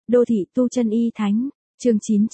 Đô thị tu chân y thánh, chương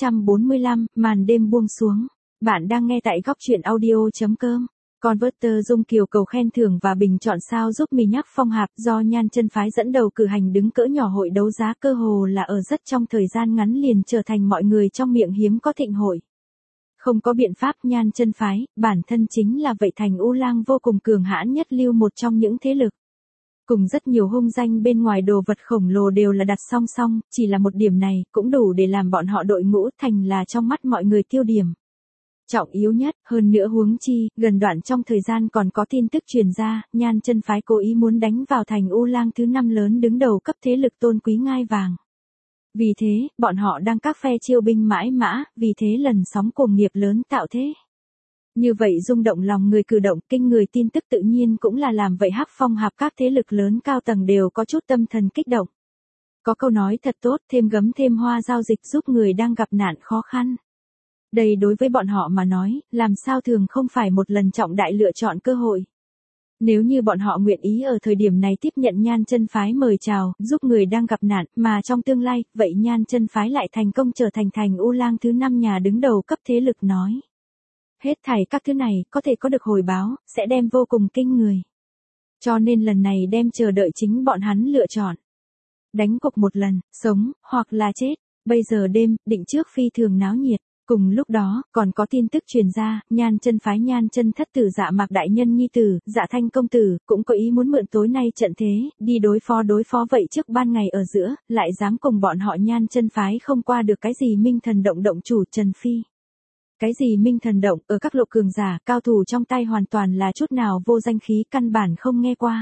945, màn đêm buông xuống. Bạn đang nghe tại góc truyện audio.com. Converter Dung Kiều cầu khen thưởng và bình chọn sao giúp Mi Nhắc Phong Hạp do Nhan Chân Phái dẫn đầu cử hành đứng cỡ nhỏ hội đấu giá, cơ hồ là ở rất trong thời gian ngắn liền trở thành mọi người trong miệng hiếm có thịnh hội. Không có biện pháp, Nhan Chân Phái, bản thân chính là vậy thành U Lang vô cùng cường hãn nhất lưu một trong những thế lực. Cùng rất nhiều hung danh bên ngoài đồ vật khổng lồ đều là đặt song song, chỉ là một điểm này cũng đủ để làm bọn họ đội ngũ thành là trong mắt mọi người tiêu điểm. Trọng yếu nhất, hơn nữa huống chi, gần đoạn trong thời gian còn có tin tức truyền ra, Nhan Chân Phái cố ý muốn đánh vào thành U Lang thứ 5 lớn đứng đầu cấp thế lực tôn quý ngai vàng. Vì thế, bọn họ đang các phe chiêu binh mãi mã, vì thế lần sóng cuồng nghiệp lớn tạo thế. Như vậy rung động lòng người, cử động kinh người tin tức tự nhiên cũng là làm vậy Hắc Phong Hạp các thế lực lớn cao tầng đều có chút tâm thần kích động. Có câu nói thật tốt, thêm gấm thêm hoa giao dịch giúp người đang gặp nạn khó khăn. Đây đối với bọn họ mà nói, làm sao thường không phải một lần trọng đại lựa chọn cơ hội. Nếu như bọn họ nguyện ý ở thời điểm này tiếp nhận Nhan Chân Phái mời chào, giúp người đang gặp nạn, mà trong tương lai, vậy Nhan Chân Phái lại thành công trở thành thành U Lang thứ 5 nhà đứng đầu cấp thế lực nói. Hết thảy các thứ này, có thể có được hồi báo, sẽ đem vô cùng kinh người. Cho nên lần này đem chờ đợi chính bọn hắn lựa chọn. Đánh cuộc một lần, sống, hoặc là chết. Bây giờ đêm, định trước phi thường náo nhiệt. Cùng lúc đó, còn có tin tức truyền ra, Nhan Chân Phái Nhan Chân thất tử Dạ Mạc đại nhân nhi tử, Dạ Thanh công tử, cũng có ý muốn mượn tối nay trận thế, đi đối phó vậy trước ban ngày ở giữa, lại dám cùng bọn họ Nhan Chân Phái không qua được cái gì Minh Thần Động động chủ Trần Phi. Cái gì Minh Thần Động, ở các lộ cường giả, cao thủ trong tay hoàn toàn là chút nào vô danh khí, căn bản không nghe qua.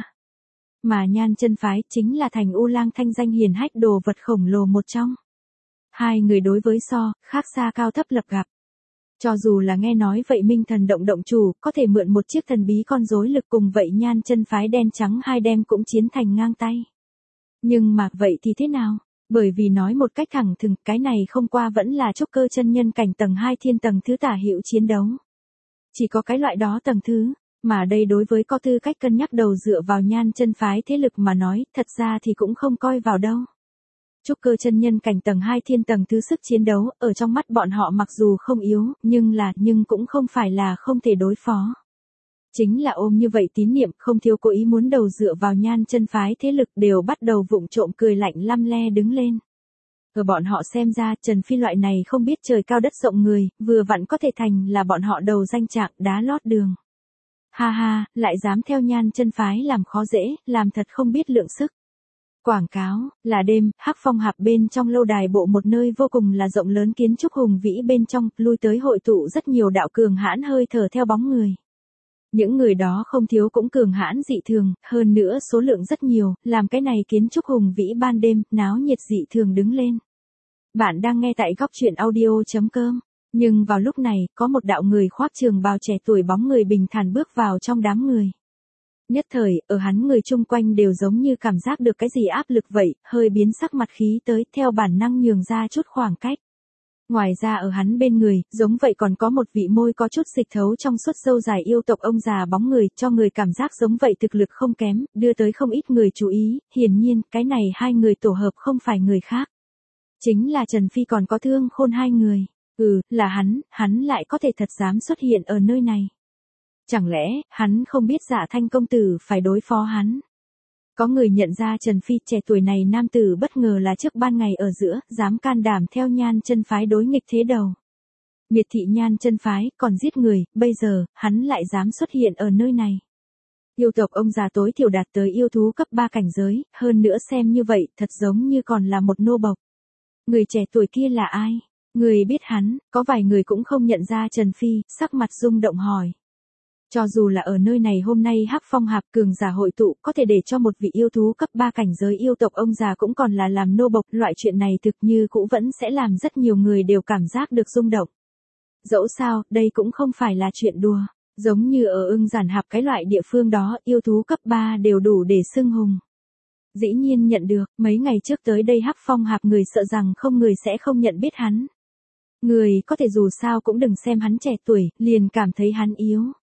Mà Nhan Chân Phái chính là thành U Lang thanh danh hiển hách đồ vật khổng lồ một trong. Hai người đối với khác xa cao thấp lập gặp. Cho dù là nghe nói vậy Minh Thần Động động chủ, có thể mượn một chiếc thần bí con rối lực cùng vậy Nhan Chân Phái đen trắng hai đem cũng chiến thành ngang tay. Nhưng mà vậy thì thế nào? Bởi vì nói một cách thẳng thừng, cái này không qua vẫn là trúc cơ chân nhân cảnh tầng 2 thiên tầng thứ tả hữu chiến đấu. Chỉ có cái loại đó tầng thứ, mà đây đối với có tư cách cân nhắc đầu dựa vào Nhan Chân Phái thế lực mà nói, thật ra thì cũng không coi vào đâu. Trúc cơ chân nhân cảnh tầng 2 thiên tầng thứ sức chiến đấu, ở trong mắt bọn họ mặc dù không yếu, nhưng cũng không phải là không thể đối phó. Chính là ôm như vậy tín niệm, không thiếu cố ý muốn đầu dựa vào Nhan Chân Phái thế lực đều bắt đầu vụng trộm cười lạnh lăm le đứng lên. Ở bọn họ xem ra, Trần Phi loại này không biết trời cao đất rộng người, vừa vặn có thể thành là bọn họ đầu danh trạng đá lót đường. Ha ha, lại dám theo Nhan Chân Phái làm khó dễ, làm thật không biết lượng sức. Quảng cáo, là đêm, Hắc Phong Hạp bên trong lâu đài bộ một nơi vô cùng là rộng lớn kiến trúc hùng vĩ bên trong, lui tới hội tụ rất nhiều đạo cường hãn hơi thở theo bóng người. Những người đó không thiếu cũng cường hãn dị thường, hơn nữa số lượng rất nhiều, làm cái này kiến trúc hùng vĩ ban đêm, náo nhiệt dị thường đứng lên. Bạn đang nghe tại góc truyện audio.com. Nhưng vào lúc này, có một đạo người khoác trường bào trẻ tuổi bóng người bình thản bước vào trong đám người. Nhất thời, ở hắn người chung quanh đều giống như cảm giác được cái gì áp lực vậy, hơi biến sắc mặt khí tới, theo bản năng nhường ra chút khoảng cách. Ngoài ra ở hắn bên người, giống vậy còn có một vị môi có chút dịch thấu trong suốt râu dài yêu tộc ông già bóng người, cho người cảm giác giống vậy thực lực không kém, đưa tới không ít người chú ý, hiển nhiên, cái này hai người tổ hợp không phải người khác. Chính là Trần Phi còn có Thương Khôn hai người. Là hắn lại có thể thật dám xuất hiện ở nơi này. Chẳng lẽ, hắn không biết Dạ Thanh công tử phải đối phó hắn? Có người nhận ra Trần Phi trẻ tuổi này nam tử bất ngờ là trước ban ngày ở giữa, dám can đảm theo Nhan Chân Phái đối nghịch thế đầu. Miệt thị Nhan Chân Phái, còn giết người, bây giờ, hắn lại dám xuất hiện ở nơi này. Yêu tộc ông già tối thiểu đạt tới yêu thú cấp 3 cảnh giới, hơn nữa xem như vậy, thật giống như còn là một nô bộc. Người trẻ tuổi kia là ai? Người biết hắn, có vài người cũng không nhận ra Trần Phi, sắc mặt rung động hỏi. Cho dù là ở nơi này hôm nay Hắc Phong Hạp cường giả hội tụ, có thể để cho một vị yêu thú cấp 3 cảnh giới yêu tộc ông già cũng còn là làm nô bộc, loại chuyện này thực như cũng vẫn sẽ làm rất nhiều người đều cảm giác được rung động. Dẫu sao, đây cũng không phải là chuyện đùa, giống như ở Ưng Giản Hạp cái loại địa phương đó, yêu thú cấp 3 đều đủ để xưng hùng. Dĩ nhiên nhận được, mấy ngày trước tới đây Hắc Phong Hạp người sợ rằng không người sẽ không nhận biết hắn. Người có thể dù sao cũng đừng xem hắn trẻ tuổi, liền cảm thấy hắn yếu.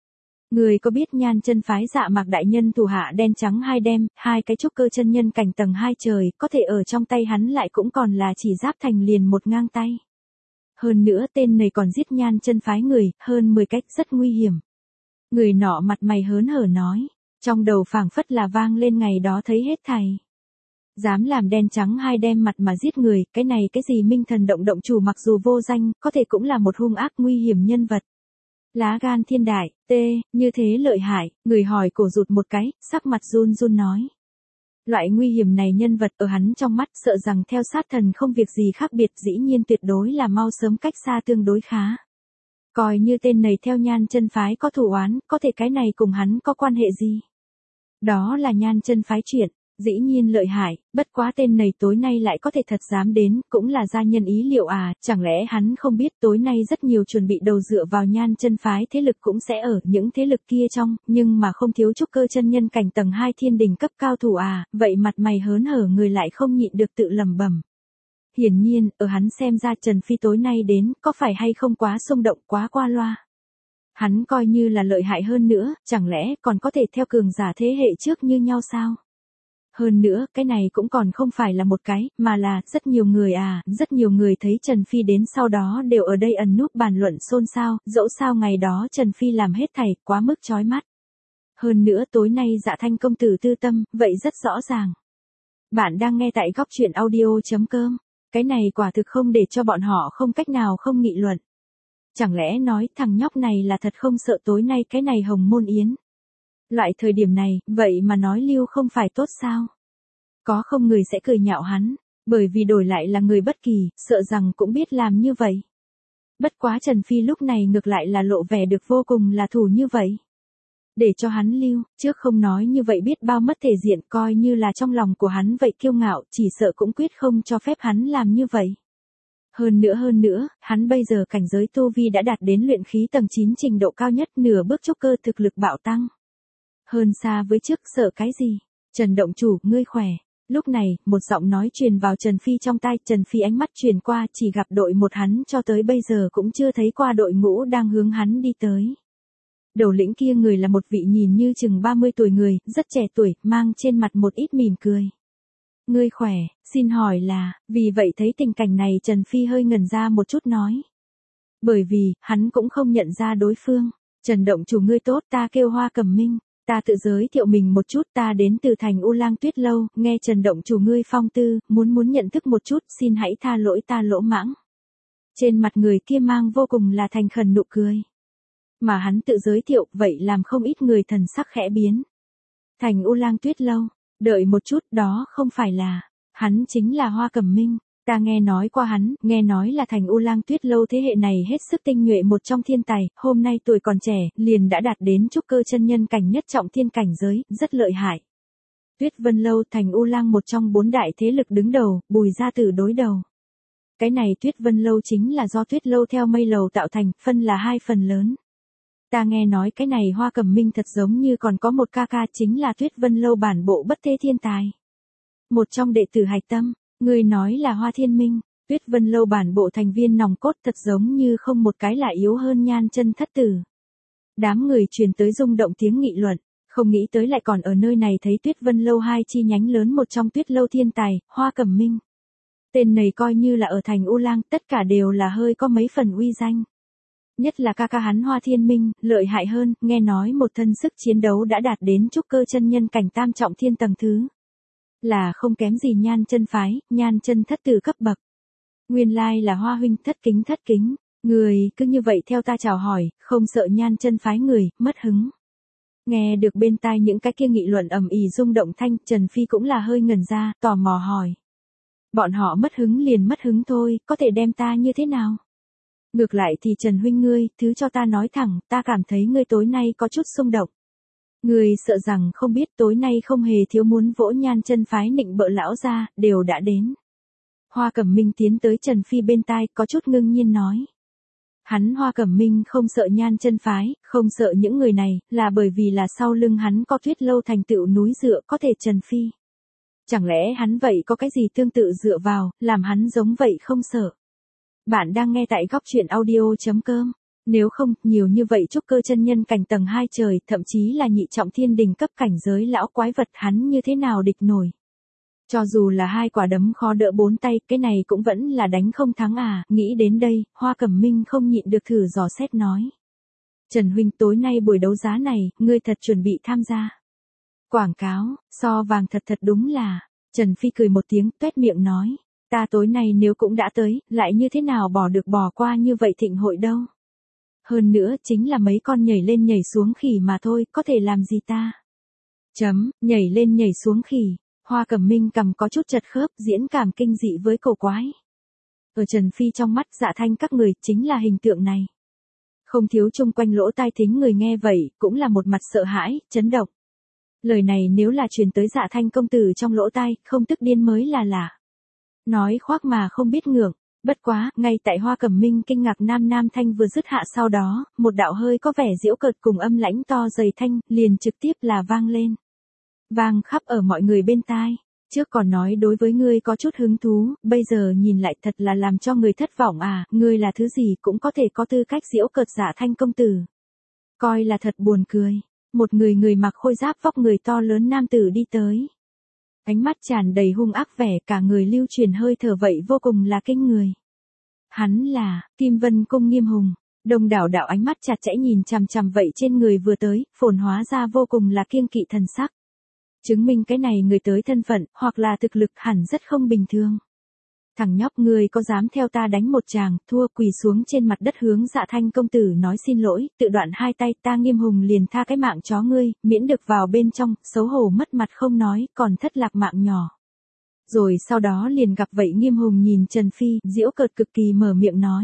Người có biết Nhan chân phái Dạ Mạc đại nhân thủ hạ đen trắng hai đem, hai cái trúc cơ chân nhân cảnh tầng 2 trời, có thể ở trong tay hắn lại cũng còn là chỉ giáp thành liền một ngang tay. Hơn nữa tên này còn giết Nhan chân phái người, hơn 10 cách rất nguy hiểm. Người nọ mặt mày hớn hở nói, trong đầu phảng phất là vang lên ngày đó thấy hết thảy. Dám làm đen trắng hai đem mặt mà giết người, cái này cái gì Minh Thần động động chủ mặc dù vô danh, có thể cũng là một hung ác nguy hiểm nhân vật. Lá gan thiên đại, như thế lợi hại, người hỏi cổ rụt một cái, sắc mặt run run nói. Loại nguy hiểm này nhân vật ở hắn trong mắt sợ rằng theo sát thần không việc gì khác biệt, dĩ nhiên tuyệt đối là mau sớm cách xa tương đối khá. Coi như tên này theo Nhan chân phái có thù oán, có thể cái này cùng hắn có quan hệ gì? Đó là Nhan chân phái chuyện, dĩ nhiên lợi hại, bất quá tên này tối nay lại có thể thật dám đến, cũng là gia nhân ý liệu à, chẳng lẽ hắn không biết tối nay rất nhiều chuẩn bị đầu dựa vào Nhan chân phái thế lực cũng sẽ ở những thế lực kia trong, nhưng mà không thiếu trúc cơ chân nhân cảnh tầng 2 thiên đình cấp cao thủ à, vậy mặt mày hớn hở người lại không nhịn được tự lẩm bẩm. Hiển nhiên, ở hắn xem ra Trần Phi tối nay đến, có phải hay không quá xung động quá qua loa. Hắn coi như là lợi hại hơn nữa, chẳng lẽ còn có thể theo cường giả thế hệ trước như nhau sao? Hơn nữa, cái này cũng còn không phải là một cái, mà là rất nhiều người à, rất nhiều người thấy Trần Phi đến sau đó đều ở đây ẩn núp bàn luận xôn xao, dẫu sao ngày đó Trần Phi làm hết thảy, quá mức chói mắt. Hơn nữa tối nay Dạ Thanh công tử tư tâm, vậy rất rõ ràng. Bạn đang nghe tại góc truyện audio.com. Cái này quả thực không để cho bọn họ không cách nào không nghị luận. Chẳng lẽ nói thằng nhóc này là thật không sợ tối nay cái này hồng môn yến. Loại thời điểm này, vậy mà nói lưu không phải tốt sao? Có không người sẽ cười nhạo hắn, bởi vì đổi lại là người bất kỳ, sợ rằng cũng biết làm như vậy. Bất quá Trần Phi lúc này ngược lại là lộ vẻ được vô cùng là thủ như vậy. Để cho hắn lưu, trước không nói như vậy biết bao mất thể diện, coi như là trong lòng của hắn vậy kiêu ngạo, chỉ sợ cũng quyết không cho phép hắn làm như vậy. Hơn nữa, hắn bây giờ cảnh giới tu vi đã đạt đến luyện khí tầng 9 trình độ cao nhất, nửa bước trúc cơ thực lực bạo tăng. Hơn xa với trước, sợ cái gì? Trần động chủ, ngươi khỏe. Lúc này, một giọng nói truyền vào Trần Phi trong tai, Trần Phi ánh mắt truyền qua, chỉ gặp đội một hắn cho tới bây giờ cũng chưa thấy qua đội ngũ đang hướng hắn đi tới. Đầu lĩnh kia người là một vị nhìn như chừng 30 tuổi người, rất trẻ tuổi, mang trên mặt một ít mỉm cười. Ngươi khỏe, xin hỏi là, vì vậy thấy tình cảnh này Trần Phi hơi ngẩn ra một chút nói. Bởi vì, hắn cũng không nhận ra đối phương. Trần động chủ ngươi tốt, ta kêu Hoa Cẩm Minh. Ta tự giới thiệu mình một chút, ta đến từ thành U Lang Tuyết Lâu, nghe Trần động chủ ngươi phong tư, muốn nhận thức một chút, xin hãy tha lỗi ta lỗ mãng. Trên mặt người kia mang vô cùng là thành khẩn nụ cười. Mà hắn tự giới thiệu, vậy làm không ít người thần sắc khẽ biến. Thành U Lang Tuyết Lâu, đợi một chút, đó không phải là, hắn chính là Hoa Cẩm Minh. Ta nghe nói qua hắn, nghe nói là thành U Lang Tuyết Lâu thế hệ này hết sức tinh nhuệ một trong thiên tài, hôm nay tuổi còn trẻ, liền đã đạt đến trúc cơ chân nhân cảnh nhất trọng thiên cảnh giới, rất lợi hại. Tuyết Vân Lâu thành U Lang một trong 4 đại thế lực đứng đầu, Bùi gia tử đối đầu. Cái này Tuyết Vân Lâu chính là do Tuyết Lâu theo Mây Lầu tạo thành, phân là 2 phần lớn. Ta nghe nói cái này Hoa Cẩm Minh thật giống như còn có một ca ca chính là Tuyết Vân Lâu bản bộ bất thế thiên tài. Một trong đệ tử hạch tâm. Người nói là Hoa Thiên Minh, Tuyết Vân Lâu bản bộ thành viên nòng cốt thật giống như không một cái là yếu hơn Nhan chân thất tử. Đám người truyền tới rung động tiếng nghị luận, không nghĩ tới lại còn ở nơi này thấy Tuyết Vân Lâu 2 chi nhánh lớn một trong Tuyết Lâu thiên tài, Hoa Cẩm Minh. Tên này coi như là ở thành U Lang, tất cả đều là hơi có mấy phần uy danh. Nhất là ca hắn Hoa Thiên Minh, lợi hại hơn, nghe nói một thân sức chiến đấu đã đạt đến trúc cơ chân nhân cảnh tam trọng thiên tầng thứ. Là không kém gì Nhan chân phái, Nhan chân thất tử cấp bậc. Nguyên lai là Hoa huynh, thất kính, người cứ như vậy theo ta chào hỏi, không sợ Nhan chân phái người, mất hứng. Nghe được bên tai những cái kia nghị luận ầm ĩ rung động thanh, Trần Phi cũng là hơi ngẩn ra, tò mò hỏi. Bọn họ mất hứng liền mất hứng thôi, có thể đem ta như thế nào? Ngược lại thì Trần huynh ngươi, thứ cho ta nói thẳng, ta cảm thấy ngươi tối nay có chút xung động. Người sợ rằng không biết tối nay không hề thiếu muốn vỗ Nhan chân phái nịnh bợ lão ra, đều đã đến. Hoa Cẩm Minh tiến tới Trần Phi bên tai, có chút ngưng nhiên nói. Hắn Hoa Cẩm Minh không sợ Nhan chân phái, không sợ những người này, là bởi vì là sau lưng hắn có Tuyết Lâu thành tựu núi dựa có thể Trần Phi. Chẳng lẽ hắn vậy có cái gì tương tự dựa vào, làm hắn giống vậy không sợ. Bạn đang nghe tại góc truyện audio.com. Nếu không, nhiều như vậy trúc cơ chân nhân cảnh tầng 2 trời, thậm chí là nhị trọng thiên đình cấp cảnh giới lão quái vật hắn như thế nào địch nổi. Cho dù là 2 quả đấm khó đỡ 4 tay, cái này cũng vẫn là đánh không thắng à, nghĩ đến đây, Hoa Cẩm Minh không nhịn được thử dò xét nói. Trần huynh, tối nay buổi đấu giá này, ngươi thật chuẩn bị tham gia. Quảng cáo, so vàng thật thật đúng là, Trần Phi cười một tiếng, tuét miệng nói, ta tối nay nếu cũng đã tới, lại như thế nào bỏ qua như vậy thịnh hội đâu. Hơn nữa chính là mấy con nhảy lên nhảy xuống khỉ mà thôi, có thể làm gì ta. Nhảy lên nhảy xuống khỉ, Hoa Cẩm Minh cầm có chút chật khớp, diễn cảm kinh dị với cổ quái. Ở Trần Phi trong mắt Dạ Thanh các người chính là hình tượng này. Không thiếu chung quanh lỗ tai thính người nghe vậy, cũng là một mặt sợ hãi, chấn động. Lời này nếu là truyền tới Dạ Thanh công tử trong lỗ tai, không tức điên mới là lạ. Nói khoác mà không biết ngượng, bất quá, ngay tại Hoa Cẩm Minh kinh ngạc nam thanh vừa dứt hạ sau đó, một đạo hơi có vẻ giễu cợt cùng âm lãnh to dày thanh, liền trực tiếp là vang lên. Vang khắp ở mọi người bên tai. Trước còn nói đối với ngươi có chút hứng thú, bây giờ nhìn lại thật là làm cho người thất vọng à, ngươi là thứ gì cũng có thể có tư cách giễu cợt Dạ Thanh công tử. Coi là thật buồn cười. Một người mặc khôi giáp vóc người to lớn nam tử đi tới. Ánh mắt tràn đầy hung ác vẻ, cả người lưu truyền hơi thở vậy vô cùng là kinh người. Hắn là Kim Vân Cung Nghiêm Hùng. Đông đảo đạo ánh mắt chặt chẽ nhìn chằm chằm vậy trên người vừa tới, phồn hóa ra vô cùng là kiêng kỵ thần sắc. Chứng minh cái này người tới thân phận, hoặc là thực lực hẳn rất không bình thường. Thằng nhóc, ngươi có dám theo ta đánh một tràng, thua quỳ xuống trên mặt đất hướng Dạ Thanh công tử nói xin lỗi, tự đoạn 2 tay, ta Nghiêm Hùng liền tha cái mạng chó ngươi, miễn được vào bên trong, xấu hổ mất mặt không nói, còn thất lạc mạng nhỏ. Rồi sau đó liền gặp vậy Nghiêm Hùng nhìn Trần Phi, giễu cợt cực kỳ mở miệng nói.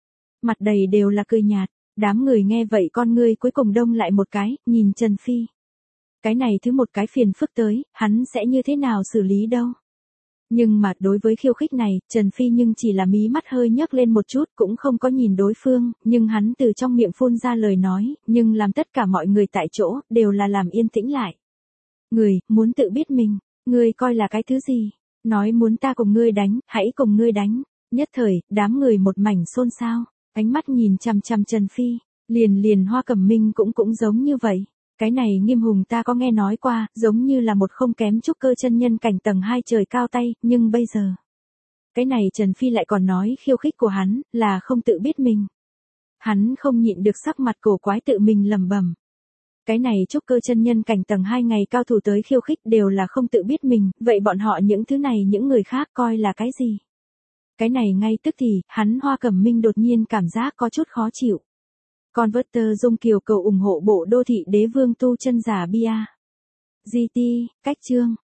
Mặt đầy đều là cười nhạt, đám người nghe vậy con ngươi cuối cùng đông lại một cái, nhìn Trần Phi. Cái này thứ một cái phiền phức tới, hắn sẽ như thế nào xử lý đâu. Nhưng mà đối với khiêu khích này, Trần Phi nhưng chỉ là mí mắt hơi nhấc lên một chút, cũng không có nhìn đối phương, nhưng hắn từ trong miệng phun ra lời nói, nhưng làm tất cả mọi người tại chỗ, đều là làm yên tĩnh lại. Người, muốn tự biết mình, ngươi coi là cái thứ gì, nói muốn ta cùng ngươi đánh, hãy cùng ngươi đánh. Nhất thời, đám người một mảnh xôn xao, ánh mắt nhìn chằm chằm Trần Phi, liền Hoa Cẩm Minh cũng giống như vậy. Cái này Nghiêm Hùng ta có nghe nói qua, giống như là một không kém trúc cơ chân nhân cảnh tầng 2 trời cao tay, nhưng bây giờ. Cái này Trần Phi lại còn nói khiêu khích của hắn, là không tự biết mình. Hắn không nhịn được sắc mặt cổ quái tự mình lẩm bẩm. Cái này trúc cơ chân nhân cảnh tầng 2 ngày cao thủ tới khiêu khích đều là không tự biết mình, vậy bọn họ những thứ này những người khác coi là cái gì? Cái này ngay tức thì, hắn Hoa Cẩm Minh đột nhiên cảm giác có chút khó chịu. Converter Dung Kiều cầu ủng hộ bộ đô thị đế vương tu chân giả bia. GT, cách chương.